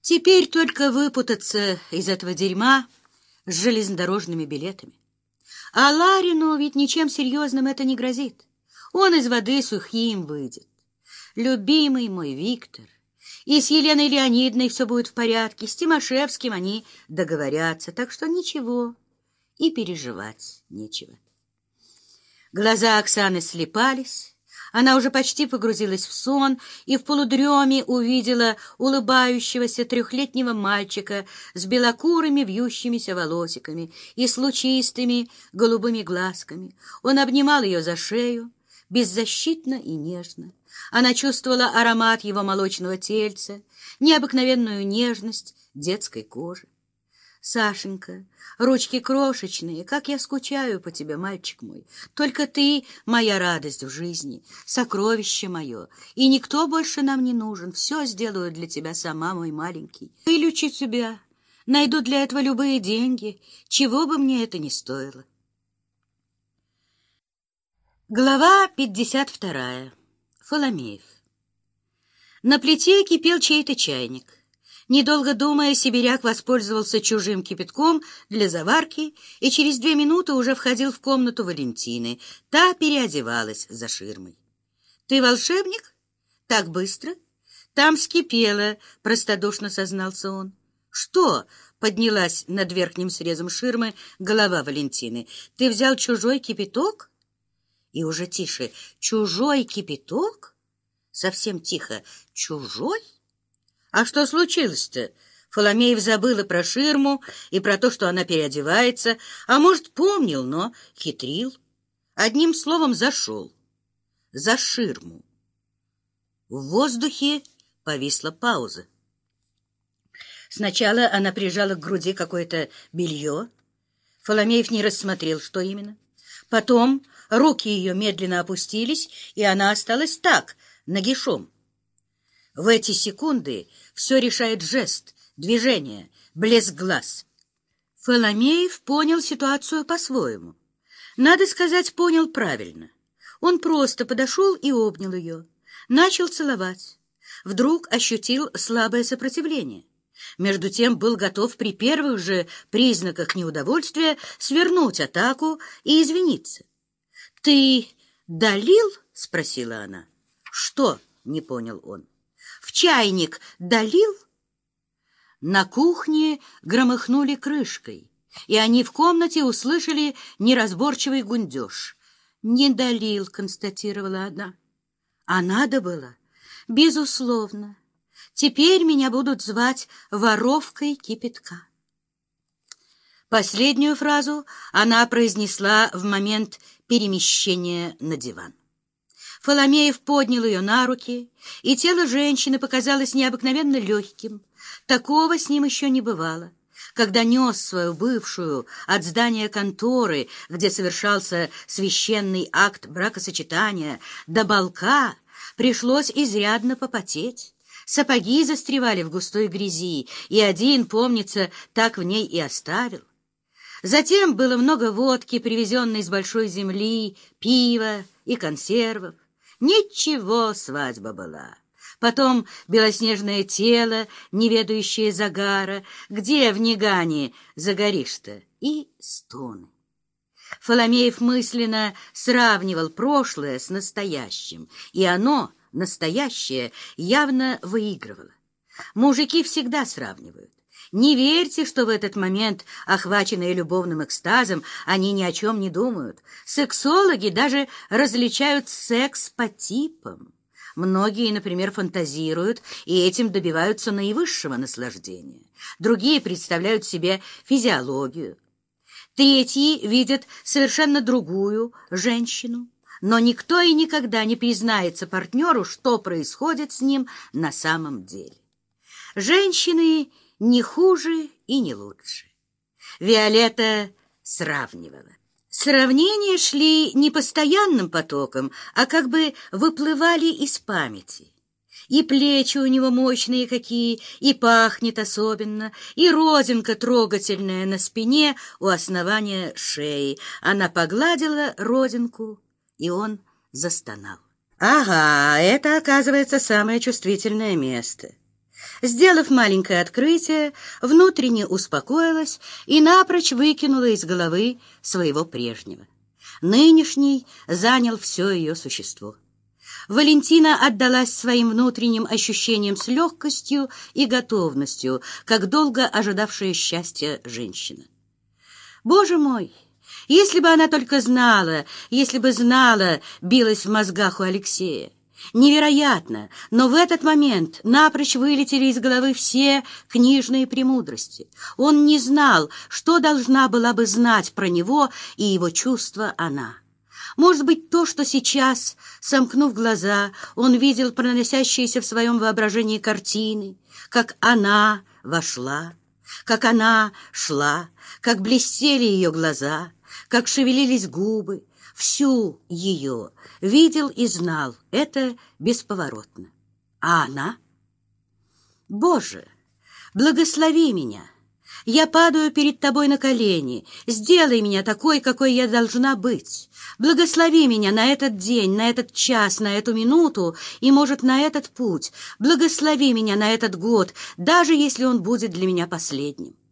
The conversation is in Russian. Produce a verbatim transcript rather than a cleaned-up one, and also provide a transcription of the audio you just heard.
Теперь только выпутаться из этого дерьма с железнодорожными билетами. А Ларину ведь ничем серьезным это не грозит. Он из воды сухим выйдет. Любимый мой Виктор. И с Еленой Леонидовной все будет в порядке, с Тимошевским они договорятся, так что ничего, и переживать нечего. Глаза Оксаны слепались. Она уже почти погрузилась в сон и в полудреме увидела улыбающегося трехлетнего мальчика с белокурыми вьющимися волосиками и с лучистыми голубыми глазками. Он обнимал ее за шею, беззащитно и нежно. Она чувствовала аромат его молочного тельца, необыкновенную нежность детской кожи. Сашенька, ручки крошечные, как я скучаю по тебе, мальчик мой. Только ты — моя радость в жизни, сокровище мое, и никто больше нам не нужен. Все сделаю для тебя сама, мой маленький. Вылечу тебя, найду для этого любые деньги, чего бы мне это ни стоило. Глава пятьдесят вторая. Фоломеев. На плите кипел чей-то чайник. Недолго думая, сибиряк воспользовался чужим кипятком для заварки и через две минуты уже входил в комнату Валентины. Та переодевалась за ширмой. — Ты волшебник? Так быстро? Там вскипело, — простодушно сознался он. — Что? — поднялась над верхним срезом ширмы голова Валентины. — Ты взял чужой кипяток? И уже тише. — Чужой кипяток? Совсем тихо. — Чужой? А что случилось-то? Фоломеев забыла про ширму и про то, что она переодевается, а может, помнил, но хитрил. Одним словом, зашел. За ширму. В воздухе повисла пауза. Сначала она прижала к груди какое-то белье. Фоломеев не рассмотрел, что именно. Потом руки ее медленно опустились, и она осталась так, нагишом. В эти секунды все решает жест, движение, блеск глаз. Фоломеев понял ситуацию по-своему. Надо сказать, понял правильно. Он просто подошел и обнял ее, начал целовать. Вдруг ощутил слабое сопротивление. Между тем был готов при первых же признаках неудовольствия свернуть атаку и извиниться. — Ты долил? — спросила она. — Что? — не понял он. В чайник долил? На кухне громыхнули крышкой, и они в комнате услышали неразборчивый гундеж. «Не долил», — констатировала она. «А надо было?» «Безусловно. Теперь меня будут звать воровкой кипятка». Последнюю фразу она произнесла в момент перемещения на диван. Фоломеев поднял ее на руки, и тело женщины показалось необыкновенно легким. Такого с ним еще не бывало. Когда нес свою бывшую от здания конторы, где совершался священный акт бракосочетания, до балка, пришлось изрядно попотеть. Сапоги застревали в густой грязи, и один, помнится, так в ней и оставил. Затем было много водки, привезенной с большой земли, пива и консервов. Ничего, свадьба была. Потом белоснежное тело, не ведающее загара. Где в Нигане загоришь-то? И стоны. Фоломеев мысленно сравнивал прошлое с настоящим, и оно, настоящее, явно выигрывало. Мужики всегда сравнивают. Не верьте, что в этот момент, охваченные любовным экстазом, они ни о чем не думают. Сексологи даже различают секс по типам. Многие, например, фантазируют и этим добиваются наивысшего наслаждения. Другие представляют себе физиологию. Третьи видят совершенно другую женщину. Но никто и никогда не признается партнеру, что происходит с ним на самом деле. Женщины не хуже и не лучше. Виолетта сравнивала. Сравнения шли не постоянным потоком, а как бы выплывали из памяти. И плечи у него мощные какие, и пахнет особенно, и родинка трогательная на спине у основания шеи. Она погладила родинку, и он застонал. Ага, это, оказывается, самое чувствительное место. Сделав маленькое открытие, внутренне успокоилась и напрочь выкинула из головы своего прежнего. Нынешний занял все ее существо. Валентина отдалась своим внутренним ощущениям с легкостью и готовностью, как долго ожидавшая счастья женщина. Боже мой! Если бы она только знала, если бы знала, билась в мозгах у Алексея. Невероятно, но в этот момент напрочь вылетели из головы все книжные премудрости. Он не знал, что должна была бы знать про него и его чувства она. Может быть, то, что сейчас, сомкнув глаза, он видел проносящиеся в своем воображении картины, как она вошла, как она шла, как блестели ее глаза, как шевелились губы, всю ее видел и знал, это бесповоротно. А она? Боже, благослови меня! Я падаю перед тобой на колени. Сделай меня такой, какой я должна быть. Благослови меня на этот день, на этот час, на эту минуту и, может, на этот путь. Благослови меня на этот год, даже если он будет для меня последним.